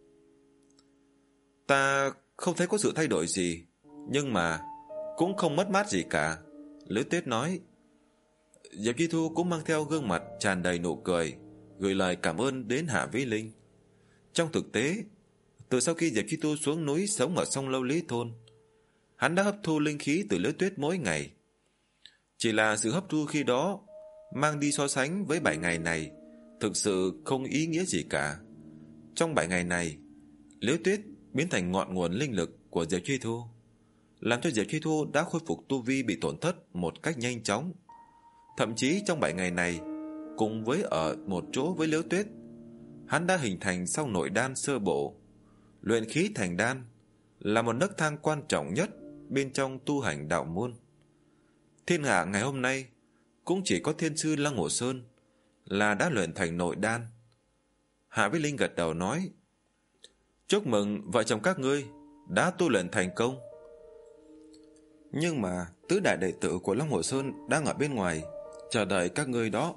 Ta không thấy có sự thay đổi gì, nhưng mà cũng không mất mát gì cả, Liễu Tuyết nói. Diệp Chi Thu cũng mang theo gương mặt tràn đầy nụ cười, gửi lời cảm ơn đến Hạ Vĩ Linh. Trong thực tế, từ sau khi Diệp Chi Thu xuống núi sống ở sông Lâu Lý Thôn, hắn đã hấp thu linh khí từ Liễu Tuyết mỗi ngày. Chỉ là sự hấp thu khi đó mang đi so sánh với bảy ngày này thực sự không ý nghĩa gì cả. Trong bảy ngày này, Liễu Tuyết biến thành ngọn nguồn linh lực của Diệp Chi Thu, làm cho Diệp Chi Thu đã khôi phục tu vi bị tổn thất một cách nhanh chóng. Thậm chí trong bảy ngày này, cùng với ở một chỗ với Liễu Tuyết, hắn đã hình thành xong nội đan sơ bộ. Luyện khí thành đan là một nấc thang quan trọng nhất bên trong tu hành đạo môn. Thiên hạ ngày hôm nay cũng chỉ có thiên sư Lăng Hồ Sơn là đã luyện thành nội đan. Hạ Vĩ Linh gật đầu nói: Chúc mừng vợ chồng các ngươi đã tu luyện thành công. Nhưng mà tứ đại đệ tử của Lăng Hồ Sơn đang ở bên ngoài chờ đợi các ngươi đó.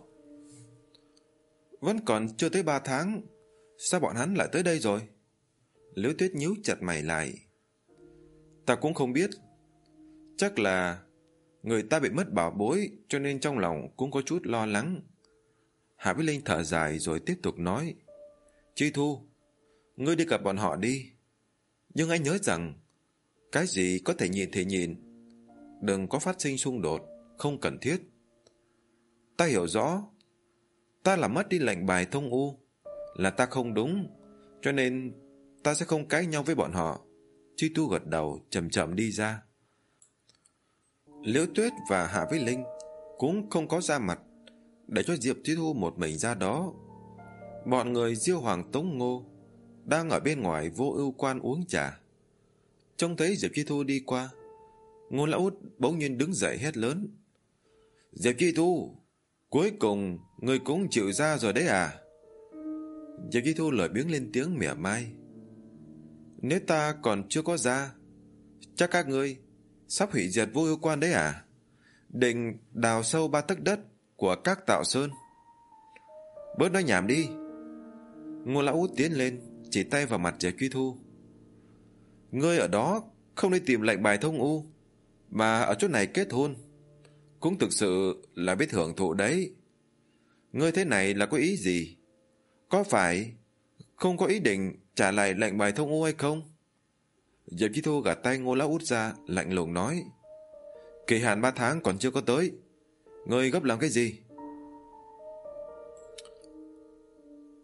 Vẫn còn chưa tới ba tháng, sao bọn hắn lại tới đây rồi? Liễu Tuyết nhíu chặt mày lại. Ta cũng không biết. Chắc là người ta bị mất bảo bối, cho nên trong lòng cũng có chút lo lắng. Hạ Vĩ Linh thở dài rồi tiếp tục nói: Chi Thu, ngươi đi gặp bọn họ đi. Nhưng anh nhớ rằng, cái gì có thể nhìn thì nhìn, đừng có phát sinh xung đột không cần thiết. Ta hiểu rõ, ta làm mất đi lệnh bài thông u là ta không đúng, cho nên ta sẽ không cãi nhau với bọn họ. Chi Tu gật đầu chậm chậm đi ra. Liễu Tuyết và Hạ Vĩ Linh cũng không có ra mặt để cho Diệp Chi Thu một mình ra đó. Bọn người Diêu Hoàng Tống Ngô đang ở bên ngoài Vô Ưu Quan uống trà. Trông thấy Diệp Chi Thu đi qua, Ngô Lão Út bỗng nhiên đứng dậy hét lớn: Diệp Chi Thu, cuối cùng người cũng chịu ra rồi đấy à? Diệp Chi Thu lười biếng lên tiếng mỉa mai: Nếu ta còn chưa có ra, chắc các ngươi sắp hủy diệt Vô Ưu Quan đấy à? Định đào sâu ba tấc đất của các Tạo Sơn. Bớt nói nhảm đi. Ngô Lão Út tiến lên chỉ tay vào mặt Diệp Chi Thu: Ngươi ở đó không đi tìm lệnh bài thông u, mà ở chỗ này kết hôn, cũng thực sự là biết hưởng thụ đấy. Ngươi thế này là có ý gì? Có phải không có ý định trả lại lệnh bài thông u hay không? Diệp Chi Thu gạt tay Ngô Lão Út ra, lạnh lùng nói: Kỳ hạn ba tháng còn chưa có tới, ngươi gấp làm cái gì?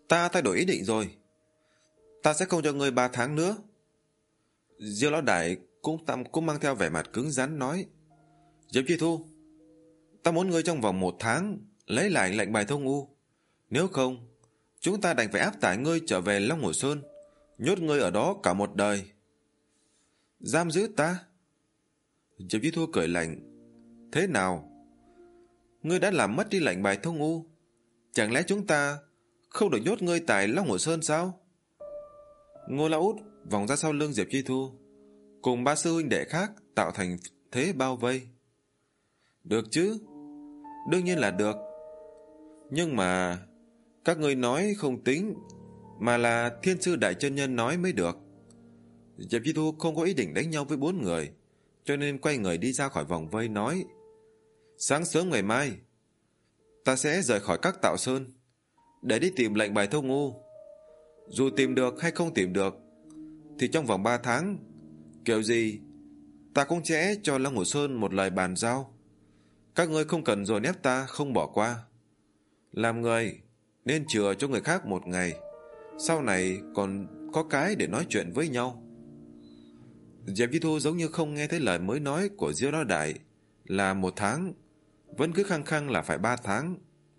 Ta thay đổi ý định rồi. Ta sẽ không cho ngươi ba tháng nữa. Diêu lão đại cũng tạm cũng mang theo vẻ mặt cứng rắn nói. Diệp Chi Thu, ta muốn ngươi trong vòng một tháng lấy lại lệnh bài thông u. Nếu không, chúng ta đành phải áp tải ngươi trở về Long Hồ Sơn, nhốt ngươi ở đó cả một đời. Giam giữ ta? Diệp Chi Thu cười lạnh. Thế nào? Ngươi đã làm mất đi lệnh bài thông u, chẳng lẽ chúng ta không được nhốt ngươi tại Long Hồ Sơn sao? Ngô Lão Út vòng ra sau lưng Diệp Chi Thu, cùng ba sư huynh đệ khác tạo thành thế bao vây. Được chứ? Đương nhiên là được. Nhưng mà các ngươi nói không tính, mà là Thiên Sư Đại Chân Nhân nói mới được. Diệp Chi Thu không có ý định đánh nhau với bốn người, cho nên quay người đi ra khỏi vòng vây nói. Sáng sớm ngày mai ta sẽ rời khỏi các Tạo Sơn để đi tìm lệnh bài thông u. Dù tìm được hay không tìm được thì trong vòng ba tháng, kiểu gì ta cũng sẽ cho Long Hồ Sơn một lời bàn giao. Các ngươi không cần dồn ép ta không bỏ qua. Làm người nên chừa cho người khác một ngày, sau này còn có cái để nói chuyện với nhau. Diệp Chi Thu giống như không nghe thấy lời mới nói của Diêu Lão Đại là một tháng, vẫn cứ khăng khăng là phải ba tháng.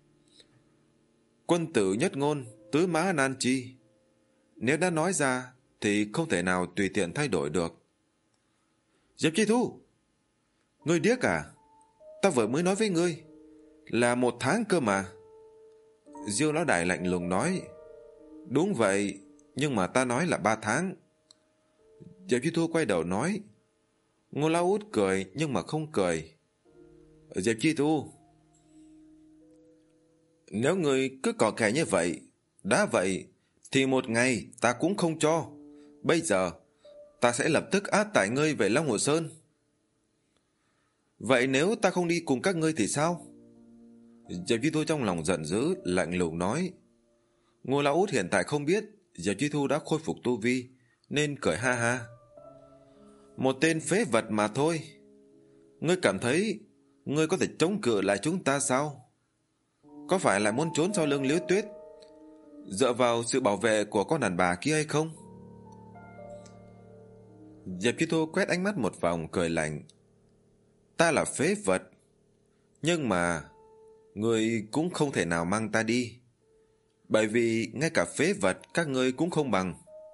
Quân tử nhất ngôn, tứ mã nan chi. Nếu đã nói ra thì không thể nào tùy tiện thay đổi được. Diệp Chi Thu, ngươi điếc à? Ta vừa mới nói với ngươi là một tháng cơ mà. Diêu Lão Đại lạnh lùng nói. Đúng vậy, nhưng mà ta nói là ba tháng. Diệp Chi Thu quay đầu nói. Ngô Lão Út cười nhưng mà không cười. Diệp Chi Thu, nếu ngươi cứ cò kè như vậy, đã vậy thì một ngày ta cũng không cho. Bây giờ ta sẽ lập tức áp tải ngươi về Long Hồ Sơn. Vậy nếu ta không đi cùng các ngươi thì sao? Diệp Chi Thu trong lòng giận dữ, lạnh lùng nói. Ngô Lão Út hiện tại không biết Diệp Chi Thu đã khôi phục tu vi, nên cười ha ha. Một tên phế vật mà thôi. Ngươi cảm thấy ngươi có thể chống cự lại chúng ta sao? Có phải lại muốn trốn sau lưng Liễu Tuyết, dựa vào sự bảo vệ của con đàn bà kia hay không? Diệp Chi Thu quét ánh mắt một vòng, cười lạnh. Ta là phế vật, nhưng mà ngươi cũng không thể nào mang ta đi, bởi vì ngay cả phế vật các ngươi cũng không bằng.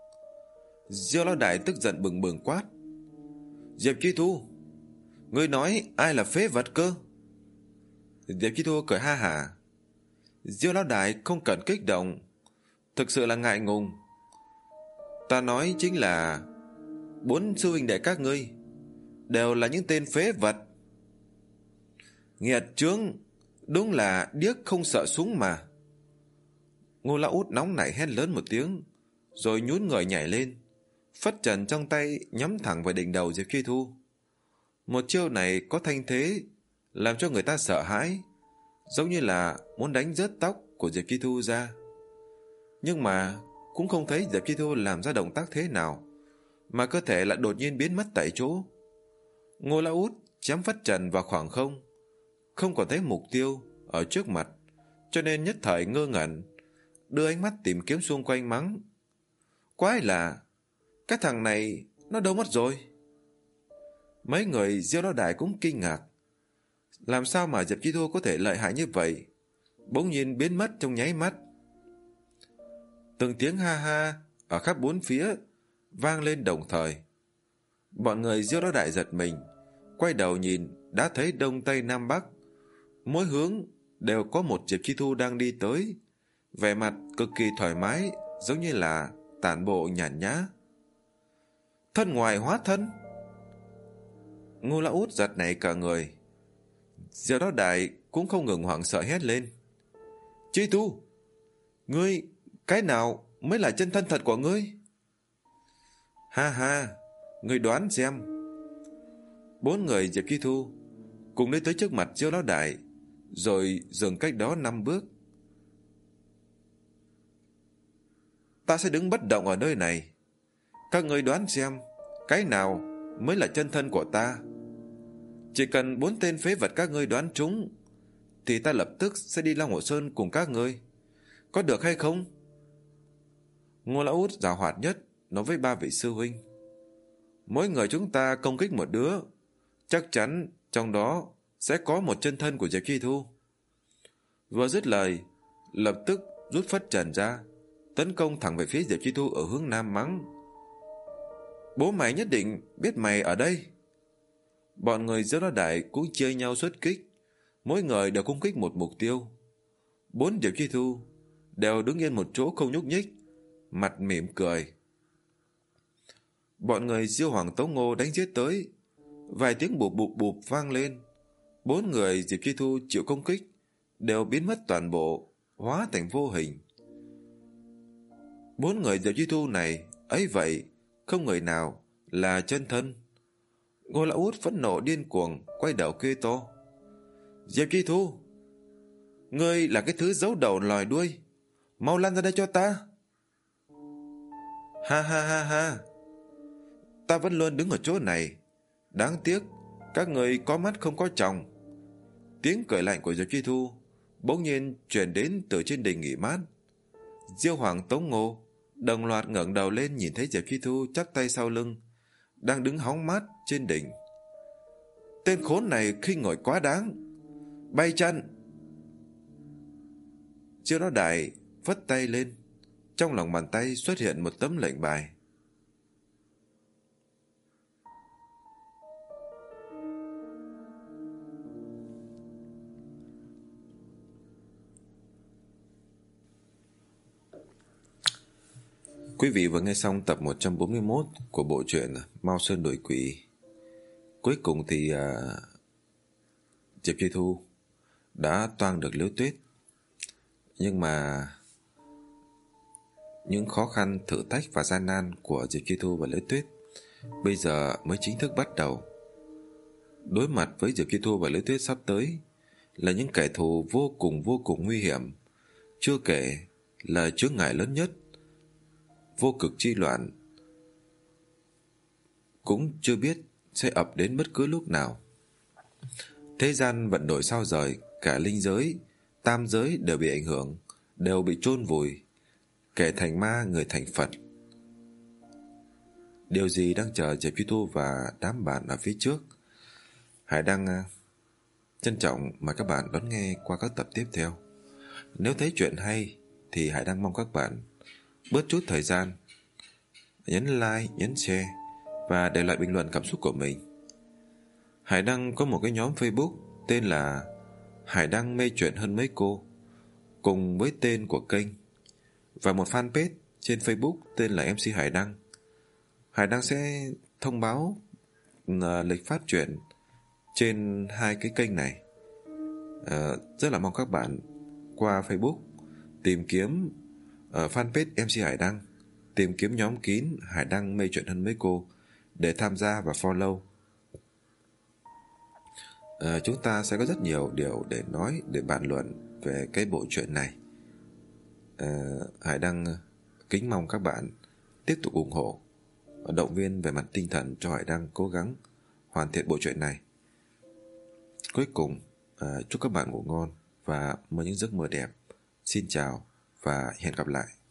Diêu Lão Đại tức giận bừng bừng quát. Diệp Chi Thu, ngươi nói ai là phế vật cơ? Diệp Chi Thu cười ha hả. Diêu Lão Đại không cần kích động, thực sự là ngại ngùng. Ta nói chính là bốn sư huynh đệ các ngươi đều là những tên phế vật. Nghiệt chướng, đúng là điếc không sợ súng mà. Ngô Lão Út nóng nảy hét lớn một tiếng, rồi nhún người nhảy lên, phất trần trong tay nhắm thẳng vào đỉnh đầu Diệp Chi Thu. Một chiêu này có thanh thế, làm cho người ta sợ hãi, giống như là muốn đánh rớt tóc của Diệp Chi Thu ra. Nhưng mà cũng không thấy Diệp Chi Thu làm ra động tác thế nào, mà cơ thể lại đột nhiên biến mất tại chỗ. Ngô Lão Út chém phất trần vào khoảng không, không còn thấy mục tiêu ở trước mặt, cho nên nhất thời ngơ ngẩn, đưa ánh mắt tìm kiếm xung quanh mắng. Quái là cái thằng này nó đâu mất rồi? Mấy người Diêu Lão Đại cũng kinh ngạc. Làm sao mà Diệp Chi Thu có thể lợi hại như vậy, bỗng nhiên biến mất trong nháy mắt. Từng tiếng ha ha ở khắp bốn phía vang lên đồng thời. Bọn người Diêu Lão Đại giật mình, quay đầu nhìn, đã thấy đông tây nam bắc, mỗi hướng đều có một Diệp Chi Thu đang đi tới, vẻ mặt cực kỳ thoải mái, giống như là tản bộ nhàn nhã. Thân ngoài hóa thân. Ngô Lão Út giật nảy cả người. Diêu Lão Đại cũng không ngừng hoảng sợ hét lên. Chi Thu, ngươi, cái nào mới là chân thân thật của ngươi? Ha ha, ngươi đoán xem. Bốn người Diệp Chi Thu cùng đi tới trước mặt Diêu Lão Đại, rồi dừng cách đó năm bước. Ta sẽ đứng bất động ở nơi này. Các ngươi đoán xem, cái nào mới là chân thân của ta? Chỉ cần bốn tên phế vật các ngươi đoán trúng, thì ta lập tức sẽ đi Long Hồ Sơn cùng các ngươi. Có được hay không? Ngô Lão Út giàu hoạt nhất nói với ba vị sư huynh: mỗi người chúng ta công kích một đứa, chắc chắn trong đó sẽ có một chân thân của Diệp Chi Thu. Vừa dứt lời, lập tức rút phất trần ra, tấn công thẳng về phía Diệp Chi Thu ở hướng nam, mắng: bố mày nhất định biết mày ở đây. Bọn người Diêu Lão Đại cũng chia nhau xuất kích, mỗi người đều công kích một mục tiêu. Bốn Diệp Chi Thu đều đứng yên một chỗ không nhúc nhích, mặt mỉm cười. Bọn người Diêu Hoàng Tống Ngô đánh giết tới, vài tiếng bụp bụp bụp vang lên. Bốn người Diệp Chi Thu chịu công kích đều biến mất toàn bộ, hóa thành vô hình. Bốn người Diệp Chi Thu này ấy vậy không người nào là chân thân. Ngô Lão Út phẫn nộ điên cuồng quay đầu kêu to: Diệp Chi Thu, ngươi là cái thứ giấu đầu lòi đuôi, mau lăn ra đây cho ta. Ha ha ha ha, ta vẫn luôn đứng ở chỗ này, đáng tiếc các người có mắt không có tròng. Tiếng cười lạnh của Diệp Chi Thu bỗng nhiên truyền đến từ trên đỉnh nghỉ mát. Diêu Hoàng Tống Ngô đồng loạt ngẩng đầu lên, nhìn thấy Diệp Chi Thu chắp tay sau lưng, đang đứng hóng mát trên đỉnh. Tên khốn này khinh ngồi quá đáng, bay chân. Diêu Lão Đại vất tay lên, trong lòng bàn tay xuất hiện một tấm lệnh bài. Quý vị vừa nghe xong tập một trăm bốn mươi mốt của bộ truyện Mao Sơn Đuổi Quỷ. Cuối cùng thì uh, Diệp Chi Thu đã toang được Liễu Tuyết. Nhưng mà những khó khăn, thử thách và gian nan của Diệp Chi Thu và Liễu Tuyết bây giờ mới chính thức bắt đầu. Đối mặt với Diệp Chi Thu và Liễu Tuyết sắp tới là những kẻ thù vô cùng vô cùng nguy hiểm. Chưa kể là chướng ngại lớn nhất, vô cực chi loạn, cũng chưa biết sẽ ập đến bất cứ lúc nào. Thế gian vận đổi sao rời, cả linh giới, tam giới đều bị ảnh hưởng, đều bị chôn vùi, kẻ thành ma, người thành Phật. Điều gì đang chờ Diệp Chi Thu và đám bạn ở phía trước? Hải Đăng trân trọng mời các bạn đón nghe qua các tập tiếp theo. Nếu thấy chuyện hay thì Hải Đăng mong các bạn bớt chút thời gian, nhấn like, nhấn share và để lại bình luận cảm xúc của mình. Hải Đăng có một cái nhóm Facebook tên là Hải Đăng mê chuyện hơn mấy cô, cùng với tên của kênh, và một fanpage trên Facebook tên là em xê Hải Đăng. Hải Đăng sẽ thông báo uh, lịch phát truyện trên hai cái kênh này. uh, Rất là mong các bạn qua Facebook tìm kiếm ở fanpage em xê Hải Đăng, tìm kiếm nhóm kín Hải Đăng mê chuyện hơn mấy cô để tham gia và follow. À, chúng ta sẽ có rất nhiều điều để nói, để bàn luận về cái bộ truyện này. à, Hải Đăng kính mong các bạn tiếp tục ủng hộ và động viên về mặt tinh thần cho Hải Đăng cố gắng hoàn thiện bộ truyện này. Cuối cùng, à, chúc các bạn ngủ ngon và mơ những giấc mơ đẹp. Xin chào và hẹn gặp lại.